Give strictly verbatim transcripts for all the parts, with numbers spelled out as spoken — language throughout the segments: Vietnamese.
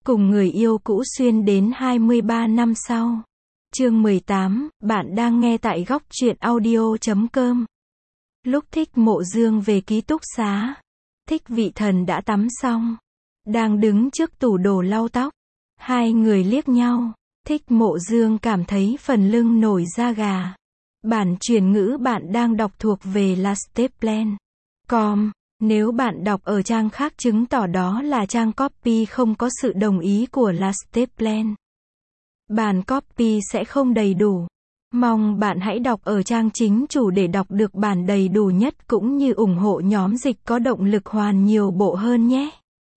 Cùng người yêu cũ xuyên đến hai mươi ba năm sau. Chương mười tám, bạn đang nghe tại góc truyện audio chấm com. Lúc Thích Mộ Dương về ký túc xá, Thích Vị Thần đã tắm xong, đang đứng trước tủ đồ lau tóc. Hai người liếc nhau, Thích Mộ Dương cảm thấy phần lưng nổi da gà. Bản chuyển ngữ bạn đang đọc thuộc về lasteplan chấm com. Nếu bạn đọc ở trang khác chứng tỏ đó là trang copy không có sự đồng ý của lasteplan. Bản copy sẽ không đầy đủ. Mong bạn hãy đọc ở trang chính chủ để đọc được bản đầy đủ nhất cũng như ủng hộ nhóm dịch có động lực hoàn nhiều bộ hơn nhé.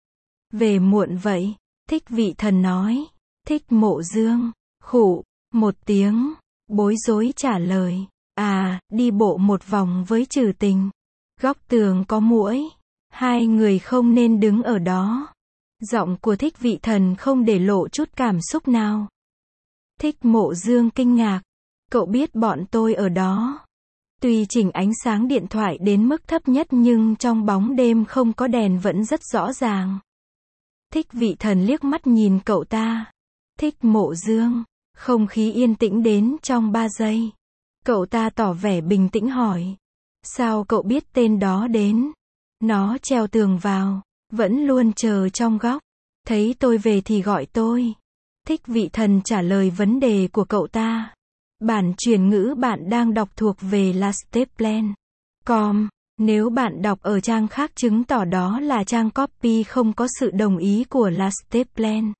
Về muộn vậy, Thích Vị Thần nói. Thích Mộ Dương, khụ, một tiếng, bối rối trả lời. À, đi bộ một vòng với Trừ Tình. Góc tường có muỗi. Hai người không nên đứng ở đó. Giọng của Thích Vị Thần không để lộ chút cảm xúc nào. Thích Mộ Dương kinh ngạc. Cậu biết bọn tôi ở đó. Tuy chỉnh ánh sáng điện thoại đến mức thấp nhất nhưng trong bóng đêm không có đèn vẫn rất rõ ràng. Thích Vị Thần liếc mắt nhìn cậu ta. Thích Mộ Dương. Không khí yên tĩnh đến trong ba giây. Cậu ta tỏ vẻ bình tĩnh hỏi. Sao cậu biết tên đó đến? Nó treo tường vào, vẫn luôn chờ trong góc. Thấy tôi về thì gọi tôi. Thích Vị Thần trả lời vấn đề của cậu ta. Bản chuyển ngữ bạn đang đọc thuộc về lasteplan chấm com. Nếu bạn đọc ở trang khác chứng tỏ đó là trang copy không có sự đồng ý của lasteplan.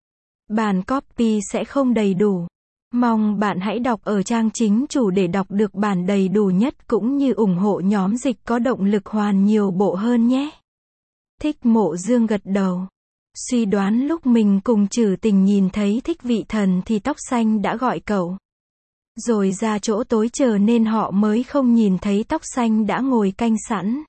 Bản copy sẽ không đầy đủ. Mong bạn hãy đọc ở trang chính chủ để đọc được bản đầy đủ nhất cũng như ủng hộ nhóm dịch có động lực hoàn nhiều bộ hơn nhé. Thích Mộ Dương gật đầu. Suy đoán lúc mình cùng Trừ Tình nhìn thấy Thích Vị Thần thì tóc xanh đã gọi cậu. Rồi ra chỗ tối chờ nên họ mới không nhìn thấy tóc xanh đã ngồi canh sẵn.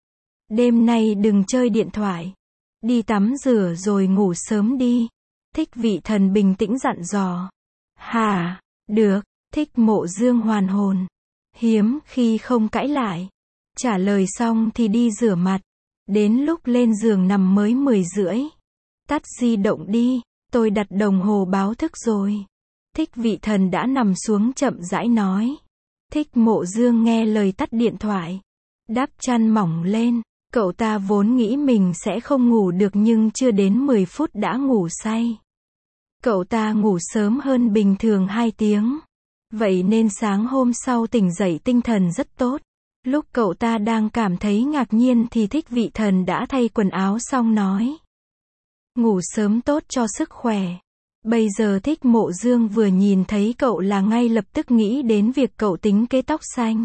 Đêm nay đừng chơi điện thoại. Đi tắm rửa rồi ngủ sớm đi. Thích Vị Thần bình tĩnh dặn dò. Hả, được, Thích Mộ Dương hoàn hồn. Hiếm khi không cãi lại. Trả lời xong thì đi rửa mặt. Đến lúc lên giường nằm mới mười rưỡi. Tắt di động đi, tôi đặt đồng hồ báo thức rồi. Thích Vị Thần đã nằm xuống chậm rãi nói. Thích Mộ Dương nghe lời tắt điện thoại. Đắp chăn mỏng lên. Cậu ta vốn nghĩ mình sẽ không ngủ được nhưng chưa đến mười phút đã ngủ say. Cậu ta ngủ sớm hơn bình thường hai tiếng. Vậy nên sáng hôm sau tỉnh dậy tinh thần rất tốt. Lúc cậu ta đang cảm thấy ngạc nhiên thì Thích Vị Thần đã thay quần áo xong nói. Ngủ sớm tốt cho sức khỏe. Bây giờ Thích Mộ Dương vừa nhìn thấy cậu là ngay lập tức nghĩ đến việc cậu tính kế tóc xanh.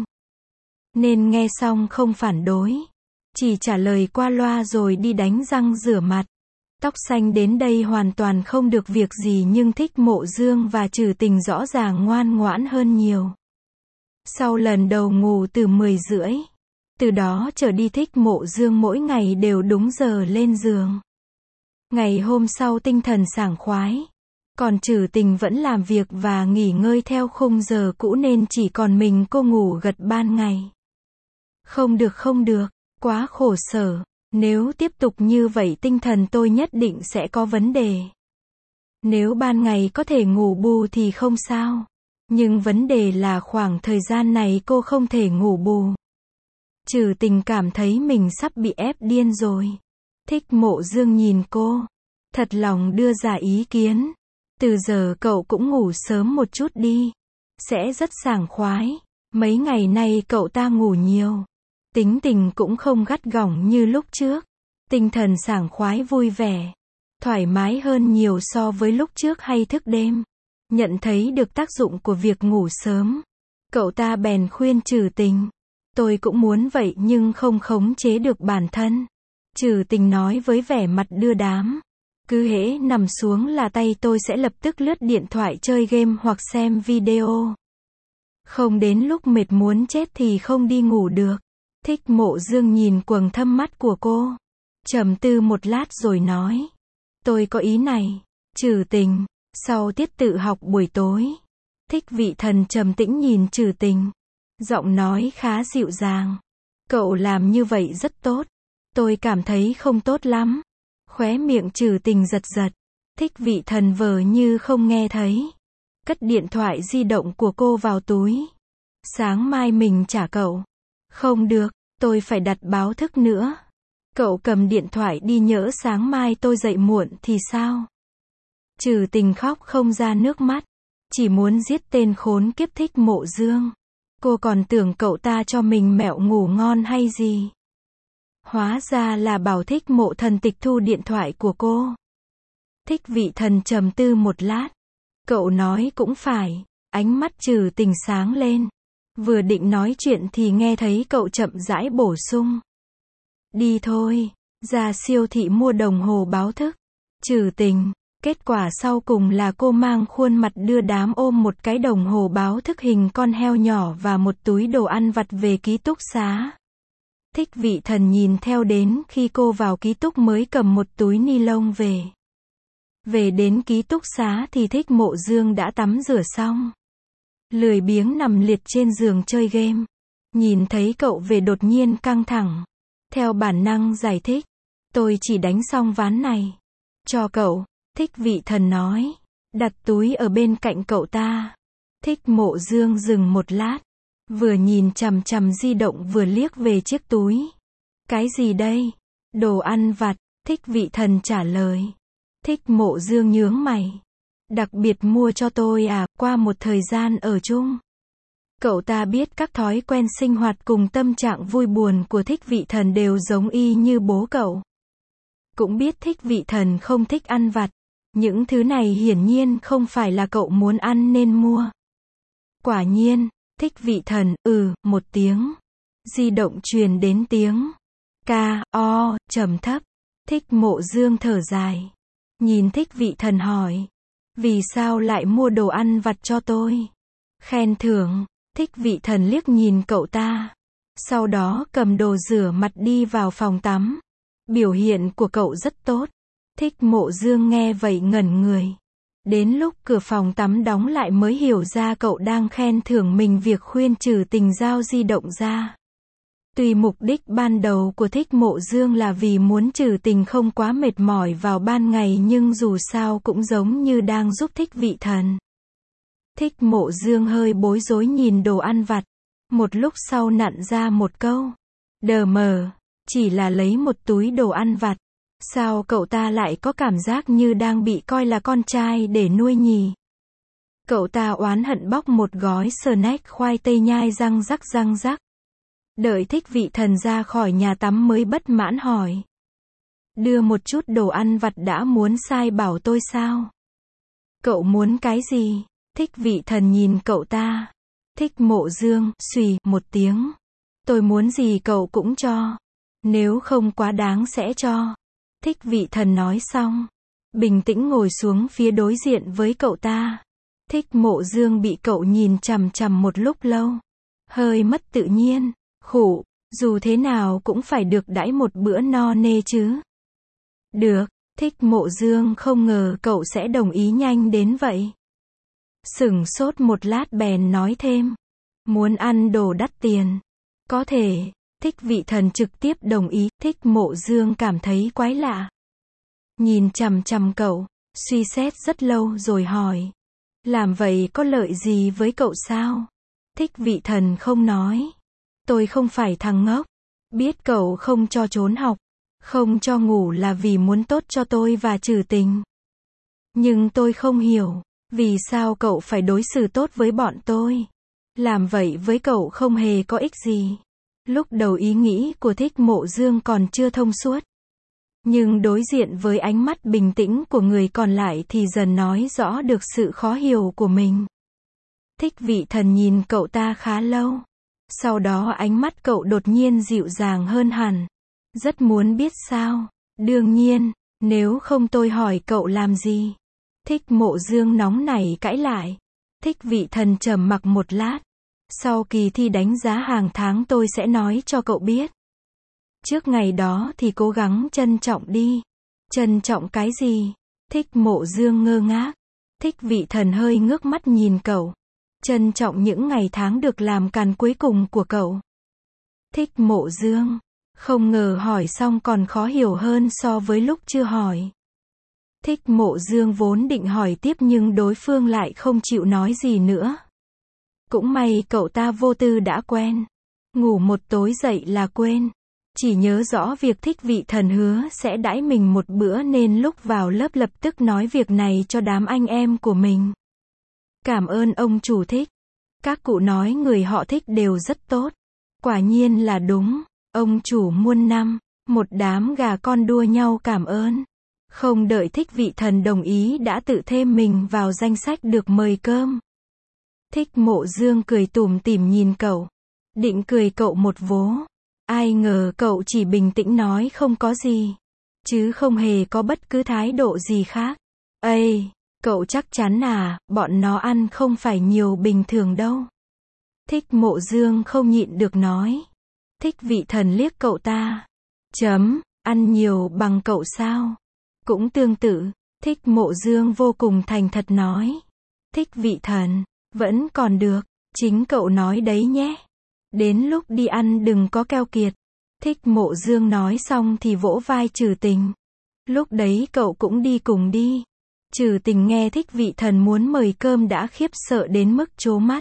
Nên nghe xong không phản đối. Chỉ trả lời qua loa rồi đi đánh răng rửa mặt. Tóc xanh đến đây hoàn toàn không được việc gì nhưng Thích Mộ Dương và Trừ Tình rõ ràng ngoan ngoãn hơn nhiều. Sau lần đầu ngủ từ mười rưỡi. Từ đó trở đi Thích Mộ Dương mỗi ngày đều đúng giờ lên giường. Ngày hôm sau tinh thần sảng khoái. Còn Trừ Tình vẫn làm việc và nghỉ ngơi theo khung giờ cũ nên chỉ còn mình cô ngủ gật ban ngày. Không được không được, quá khổ sở. Nếu tiếp tục như vậy tinh thần tôi nhất định sẽ có vấn đề. Nếu ban ngày có thể ngủ bù thì không sao. Nhưng vấn đề là khoảng thời gian này cô không thể ngủ bù. Trừ Tình cảm thấy mình sắp bị ép điên rồi. Thích Mộ Dương nhìn cô. Thật lòng đưa ra ý kiến. Từ giờ cậu cũng ngủ sớm một chút đi. Sẽ rất sảng khoái. Mấy ngày nay cậu ta ngủ nhiều. Tính tình cũng không gắt gỏng như lúc trước. Tinh thần sảng khoái vui vẻ. Thoải mái hơn nhiều so với lúc trước hay thức đêm. Nhận thấy được tác dụng của việc ngủ sớm. Cậu ta bèn khuyên Trừ Tình. Tôi cũng muốn vậy nhưng không khống chế được bản thân. Trừ Tình nói với vẻ mặt đưa đám. Cứ hễ nằm xuống là tay tôi sẽ lập tức lướt điện thoại chơi game hoặc xem video. Không đến lúc mệt muốn chết thì không đi ngủ được. Thích Mộ Dương nhìn quầng thâm mắt của cô. Trầm tư một lát rồi nói. Tôi có ý này. Trừ Tình. Sau tiết tự học buổi tối. Thích Vị Thần trầm tĩnh nhìn Trừ Tình. Giọng nói khá dịu dàng. Cậu làm như vậy rất tốt. Tôi cảm thấy không tốt lắm. Khóe miệng Trừ Tình giật giật. Thích Vị Thần vờ như không nghe thấy. Cất điện thoại di động của cô vào túi. Sáng mai mình trả cậu. Không được, tôi phải đặt báo thức nữa. Cậu cầm điện thoại đi, nhỡ sáng mai tôi dậy muộn thì sao? Trừ Tình khóc không ra nước mắt. Chỉ muốn giết tên khốn kiếp Thích Mộ Dương. Cô còn tưởng cậu ta cho mình mẹo ngủ ngon hay gì. Hóa ra là bảo Thích Mộ Thần tịch thu điện thoại của cô. Thích Vị Thần trầm tư một lát. Cậu nói cũng phải. Ánh mắt Trừ Tình sáng lên. Vừa định nói chuyện thì nghe thấy cậu chậm rãi bổ sung. Đi thôi, ra siêu thị mua đồng hồ báo thức. Trừ Tình. Kết quả sau cùng là cô mang khuôn mặt đưa đám ôm một cái đồng hồ báo thức hình con heo nhỏ và một túi đồ ăn vặt về ký túc xá. Thích Vị Thần nhìn theo đến khi cô vào ký túc mới cầm một túi ni lông về. Về đến ký túc xá thì Thích Mộ Dương đã tắm rửa xong. Lười biếng nằm liệt trên giường chơi game. Nhìn thấy cậu về đột nhiên căng thẳng. Theo bản năng giải thích. Tôi chỉ đánh xong ván này. Cho cậu. Thích Vị Thần nói. Đặt túi ở bên cạnh cậu ta. Thích Mộ Dương dừng một lát. Vừa nhìn chằm chằm di động vừa liếc về chiếc túi. Cái gì đây? Đồ ăn vặt. Thích Vị Thần trả lời. Thích Mộ Dương nhướng mày. Đặc biệt mua cho tôi à, qua một thời gian ở chung. Cậu ta biết các thói quen sinh hoạt cùng tâm trạng vui buồn của Thích Vị Thần đều giống y như bố cậu. Cũng biết Thích Vị Thần không thích ăn vặt. Những thứ này hiển nhiên không phải là cậu muốn ăn nên mua. Quả nhiên, Thích Vị Thần, ừ, một tiếng. Di động truyền đến tiếng. Ca, o, trầm thấp. Thích Mộ Dương thở dài. Nhìn Thích Vị Thần hỏi. Vì sao lại mua đồ ăn vặt cho tôi? Khen thưởng. Thích Vị Thần liếc nhìn cậu ta. Sau đó cầm đồ rửa mặt đi vào phòng tắm. Biểu hiện của cậu rất tốt. Thích Mộ Dương nghe vậy ngẩn người. Đến lúc cửa phòng tắm đóng lại mới hiểu ra cậu đang khen thưởng mình việc khuyên Trừ Tình giao di động ra. Tuy mục đích ban đầu của Thích Mộ Dương là vì muốn Trừ Tình không quá mệt mỏi vào ban ngày, nhưng dù sao cũng giống như đang giúp Thích Vị Thần. Thích Mộ Dương hơi bối rối nhìn đồ ăn vặt. Một lúc sau nặn ra một câu. Đờ mờ, chỉ là lấy một túi đồ ăn vặt. Sao cậu ta lại có cảm giác như đang bị coi là con trai để nuôi nhỉ? Cậu ta oán hận bóc một gói snack khoai tây nhai răng rắc răng rắc. Đợi Thích Vị Thần ra khỏi nhà tắm mới bất mãn hỏi. Đưa một chút đồ ăn vặt đã muốn sai bảo tôi sao? Cậu muốn cái gì? Thích Vị Thần nhìn cậu ta. Thích Mộ Dương, xùy, một tiếng. Tôi muốn gì cậu cũng cho. Nếu không quá đáng sẽ cho. Thích Vị Thần nói xong. Bình tĩnh ngồi xuống phía đối diện với cậu ta. Thích Mộ Dương bị cậu nhìn chằm chằm một lúc lâu. Hơi mất tự nhiên. Khụ, dù thế nào cũng phải được đãi một bữa no nê chứ. Được, Thích Mộ Dương không ngờ cậu sẽ đồng ý nhanh đến vậy. Sửng sốt một lát bèn nói thêm. Muốn ăn đồ đắt tiền. Có thể. Thích Vị Thần trực tiếp đồng ý. Thích Mộ Dương cảm thấy quái lạ. Nhìn chằm chằm cậu, suy xét rất lâu rồi hỏi. Làm vậy có lợi gì với cậu sao? Thích Vị Thần không nói. Tôi không phải thằng ngốc. Biết cậu không cho trốn học, không cho ngủ là vì muốn tốt cho tôi và Trừ Tình. Nhưng tôi không hiểu, vì sao cậu phải đối xử tốt với bọn tôi. Làm vậy với cậu không hề có ích gì. Lúc đầu ý nghĩ của Thích Mộ Dương còn chưa thông suốt. Nhưng đối diện với ánh mắt bình tĩnh của người còn lại thì dần nói rõ được sự khó hiểu của mình. Thích Vị Thần nhìn cậu ta khá lâu. Sau đó ánh mắt cậu đột nhiên dịu dàng hơn hẳn. Rất muốn biết sao? Đương nhiên, nếu không tôi hỏi cậu làm gì? Thích Mộ Dương nóng nảy cãi lại. Thích Vị Thần trầm mặc một lát. Sau kỳ thi đánh giá hàng tháng tôi sẽ nói cho cậu biết. Trước ngày đó thì cố gắng trân trọng đi. Trân trọng cái gì? Thích Mộ Dương ngơ ngác. Thích Vị Thần hơi ngước mắt nhìn cậu. Trân trọng những ngày tháng được làm càn cuối cùng của cậu. Thích Mộ Dương. Không ngờ hỏi xong còn khó hiểu hơn so với lúc chưa hỏi. Thích Mộ Dương vốn định hỏi tiếp nhưng đối phương lại không chịu nói gì nữa. Cũng may cậu ta vô tư đã quen. Ngủ một tối dậy là quên. Chỉ nhớ rõ việc Thích Vị Thần hứa sẽ đãi mình một bữa nên lúc vào lớp lập tức nói việc này cho đám anh em của mình. Cảm ơn ông chủ Thích. Các cụ nói người họ Thích đều rất tốt. Quả nhiên là đúng. Ông chủ muôn năm. Một đám gà con đua nhau cảm ơn. Không đợi Thích Vị Thần đồng ý đã tự thêm mình vào danh sách được mời cơm. Thích Mộ Dương cười tủm tỉm nhìn cậu. Định cười cậu một vố. Ai ngờ cậu chỉ bình tĩnh nói không có gì. Chứ không hề có bất cứ thái độ gì khác. Ây, cậu chắc chắn à, bọn nó ăn không phải nhiều bình thường đâu. Thích Mộ Dương không nhịn được nói. Thích Vị Thần liếc cậu ta. Chấm, ăn nhiều bằng cậu sao? Cũng tương tự, Thích Mộ Dương vô cùng thành thật nói. Thích Vị Thần, vẫn còn được, chính cậu nói đấy nhé. Đến lúc đi ăn đừng có keo kiệt. Thích Mộ Dương nói xong thì vỗ vai Trừ Tình. Lúc đấy cậu cũng đi cùng đi. Trừ Tình nghe Thích Vị Thần muốn mời cơm đã khiếp sợ đến mức trố mắt.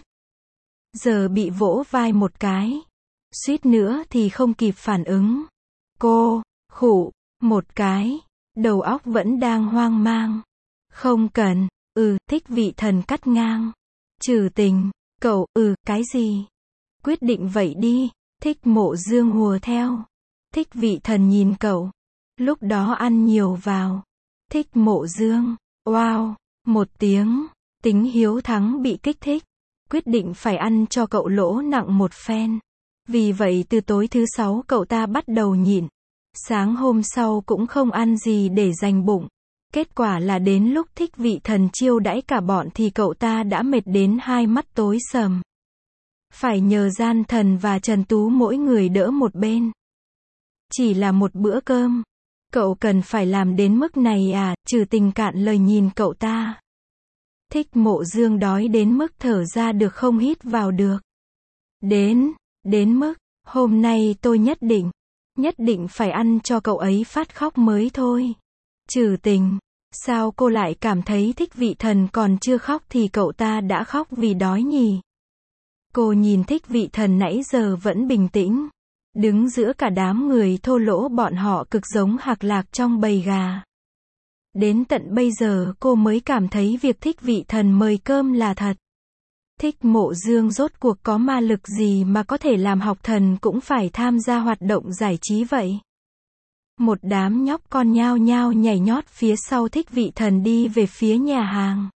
Giờ bị vỗ vai một cái. Suýt nữa thì không kịp phản ứng. Cô, khụ, một cái. Đầu óc vẫn đang hoang mang. Không cần, ừ, Thích Vị Thần cắt ngang. Trừ Tình, cậu, ừ, cái gì? Quyết định vậy đi. Thích Mộ Dương hùa theo. Thích Vị Thần nhìn cậu. Lúc đó ăn nhiều vào. Thích Mộ Dương, wow, một tiếng. Tính hiếu thắng bị kích thích. Quyết định phải ăn cho cậu lỗ nặng một phen. Vì vậy từ tối thứ sáu cậu ta bắt đầu nhịn. Sáng hôm sau cũng không ăn gì để dành bụng. Kết quả là đến lúc Thích Vị Thần chiêu đãi cả bọn thì cậu ta đã mệt đến hai mắt tối sầm. Phải nhờ Gian Thần và Trần Tú mỗi người đỡ một bên. Chỉ là một bữa cơm. Cậu cần phải làm đến mức này à? Trừ Tình cạn lời nhìn cậu ta. Thích Mộ Dương đói đến mức thở ra được không hít vào được. Đến, đến mức, hôm nay tôi nhất định, nhất định phải ăn cho cậu ấy phát khóc mới thôi. Trừ Tình, sao cô lại cảm thấy Thích Vị Thần còn chưa khóc thì cậu ta đã khóc vì đói nhỉ? Cô nhìn Thích Vị Thần nãy giờ vẫn bình tĩnh. Đứng giữa cả đám người thô lỗ bọn họ cực giống hạc lạc trong bầy gà. Đến tận bây giờ cô mới cảm thấy việc Thích Vị Thần mời cơm là thật. Thích Mộ Dương rốt cuộc có ma lực gì mà có thể làm học thần cũng phải tham gia hoạt động giải trí vậy? Một đám nhóc con nhao nhao nhảy nhót phía sau Thích Vị Thần đi về phía nhà hàng.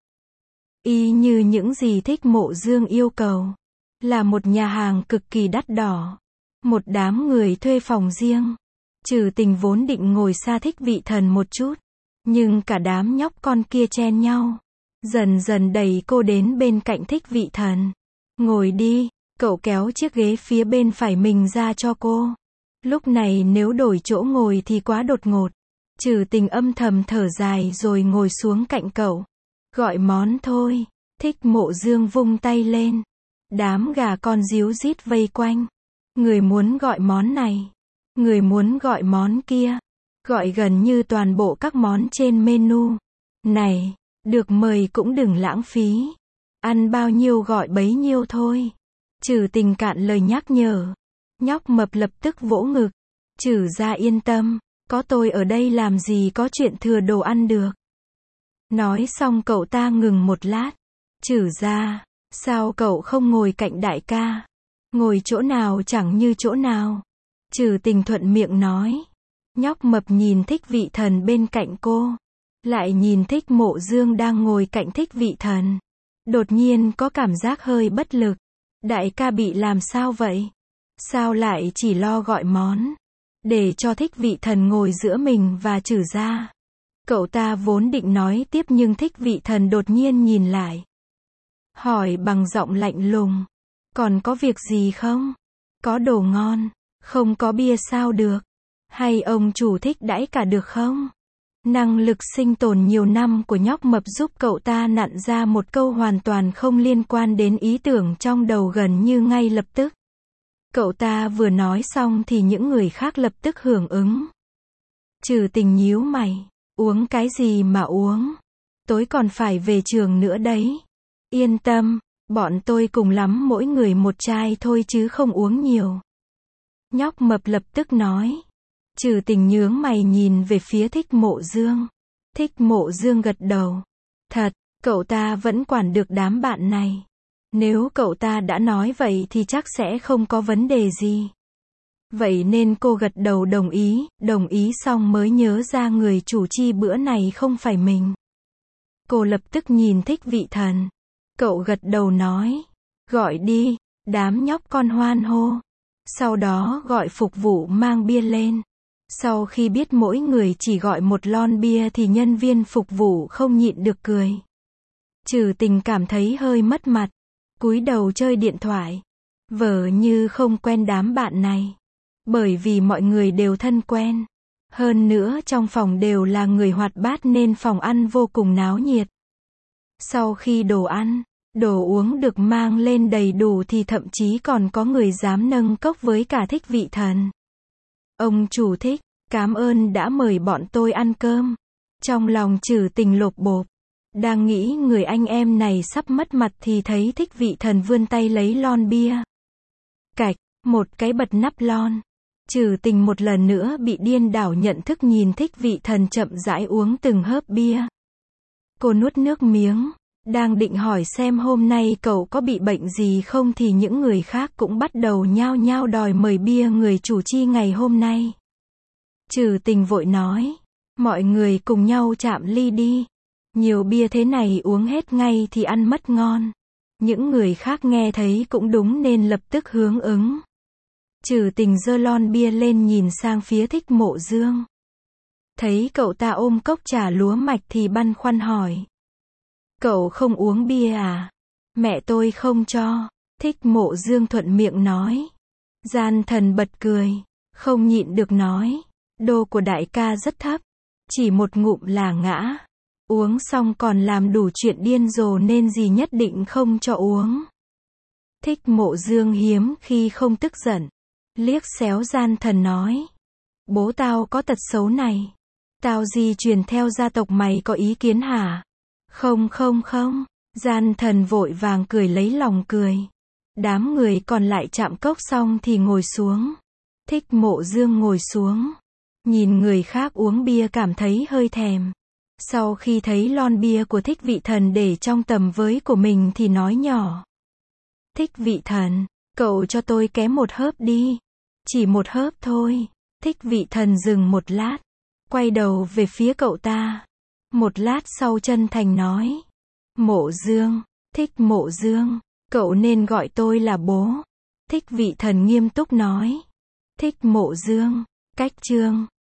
Y như những gì Thích Mộ Dương yêu cầu. Là một nhà hàng cực kỳ đắt đỏ. Một đám người thuê phòng riêng. Trừ Tình vốn định ngồi xa Thích Vị Thần một chút. Nhưng cả đám nhóc con kia chen nhau. Dần dần đẩy cô đến bên cạnh Thích Vị Thần. Ngồi đi, cậu kéo chiếc ghế phía bên phải mình ra cho cô. Lúc này nếu đổi chỗ ngồi thì quá đột ngột. Trừ Tình âm thầm thở dài rồi ngồi xuống cạnh cậu. Gọi món thôi. Thích Mộ Dương vung tay lên. Đám gà con díu dít vây quanh. Người muốn gọi món này. Người muốn gọi món kia. Gọi gần như toàn bộ các món trên menu. Này, được mời cũng đừng lãng phí. Ăn bao nhiêu gọi bấy nhiêu thôi. Trừ Tình cạn lời nhắc nhở. Nhóc mập lập tức vỗ ngực. Trừ ra yên tâm. Có tôi ở đây làm gì có chuyện thừa đồ ăn được. Nói xong cậu ta ngừng một lát. Trừ ra, sao cậu không ngồi cạnh đại ca? Ngồi chỗ nào chẳng như chỗ nào. Trừ Tình thuận miệng nói. Nhóc mập nhìn Thích Vị Thần bên cạnh cô. Lại nhìn Thích Mộ Dương đang ngồi cạnh Thích Vị Thần. Đột nhiên có cảm giác hơi bất lực. Đại ca bị làm sao vậy? Sao lại chỉ lo gọi món? Để cho Thích Vị Thần ngồi giữa mình và Trừ ra. Cậu ta vốn định nói tiếp nhưng Thích Vị Thần đột nhiên nhìn lại. Hỏi bằng giọng lạnh lùng. Còn có việc gì không? Có đồ ngon. Không có bia sao được? Hay ông chủ thích đãi cả được không? Năng lực sinh tồn nhiều năm của nhóc mập giúp cậu ta nặn ra một câu hoàn toàn không liên quan đến ý tưởng trong đầu gần như ngay lập tức. Cậu ta vừa nói xong thì những người khác lập tức hưởng ứng. Trừ Tình nhíu mày. Uống cái gì mà uống? Tối còn phải về trường nữa đấy. Yên tâm, bọn tôi cùng lắm mỗi người một chai thôi chứ không uống nhiều. Nhóc mập lập tức nói. Trừ Tình nhướng mày nhìn về phía Thích Mộ Dương. Thích Mộ Dương gật đầu. Thật, cậu ta vẫn quản được đám bạn này. Nếu cậu ta đã nói vậy thì chắc sẽ không có vấn đề gì. Vậy nên cô gật đầu đồng ý, đồng ý xong mới nhớ ra người chủ chi bữa này không phải mình. Cô lập tức nhìn Thích Vị Thần. Cậu gật đầu nói. Gọi đi, đám nhóc con hoan hô. Sau đó gọi phục vụ mang bia lên. Sau khi biết mỗi người chỉ gọi một lon bia thì nhân viên phục vụ không nhịn được cười. Trừ Tình cảm thấy hơi mất mặt. Cúi đầu chơi điện thoại. Vờ như không quen đám bạn này. Bởi vì mọi người đều thân quen. Hơn nữa trong phòng đều là người hoạt bát nên phòng ăn vô cùng náo nhiệt. Sau khi đồ ăn, đồ uống được mang lên đầy đủ thì thậm chí còn có người dám nâng cốc với cả Thích Vị Thần. Ông chủ Thích, cảm ơn đã mời bọn tôi ăn cơm. Trong lòng Trừ Tình lột bột. Đang nghĩ người anh em này sắp mất mặt thì thấy Thích Vị Thần vươn tay lấy lon bia. Cạch, một cái bật nắp lon. Trừ Tình một lần nữa bị điên đảo nhận thức nhìn Thích Vị Thần chậm rãi uống từng hớp bia. Cô nuốt nước miếng. Đang định hỏi xem hôm nay cậu có bị bệnh gì không thì những người khác cũng bắt đầu nhao nhao đòi mời bia người chủ chi ngày hôm nay. Trừ Tình vội nói. Mọi người cùng nhau chạm ly đi. Nhiều bia thế này uống hết ngay thì ăn mất ngon. Những người khác nghe thấy cũng đúng nên lập tức hướng ứng. Trừ Tình giơ lon bia lên nhìn sang phía Thích Mộ Dương. Thấy cậu ta ôm cốc trà lúa mạch thì băn khoăn hỏi. Cậu không uống bia à? Mẹ tôi không cho. Thích Mộ Dương thuận miệng nói. Gian Thần bật cười. Không nhịn được nói. Đô của đại ca rất thấp. Chỉ một ngụm là ngã. Uống xong còn làm đủ chuyện điên rồ nên gì nhất định không cho uống. Thích Mộ Dương hiếm khi không tức giận. Liếc xéo Gian Thần nói. Bố tao có tật xấu này. Tao di truyền theo gia tộc mày có ý kiến hả? Không không không. Gian Thần vội vàng cười lấy lòng cười. Đám người còn lại chạm cốc xong thì ngồi xuống. Thích Mộ Dương ngồi xuống. Nhìn người khác uống bia cảm thấy hơi thèm. Sau khi thấy lon bia của Thích Vị Thần để trong tầm với của mình thì nói nhỏ. Thích Vị Thần, cậu cho tôi ké một hớp đi. Chỉ một hớp thôi. Thích Vị Thần dừng một lát. Quay đầu về phía cậu ta. Một lát sau chân thành nói. Mộ Dương, Thích Mộ Dương, cậu nên gọi tôi là bố. Thích Vị Thần nghiêm túc nói. Thích Mộ Dương, cách chương.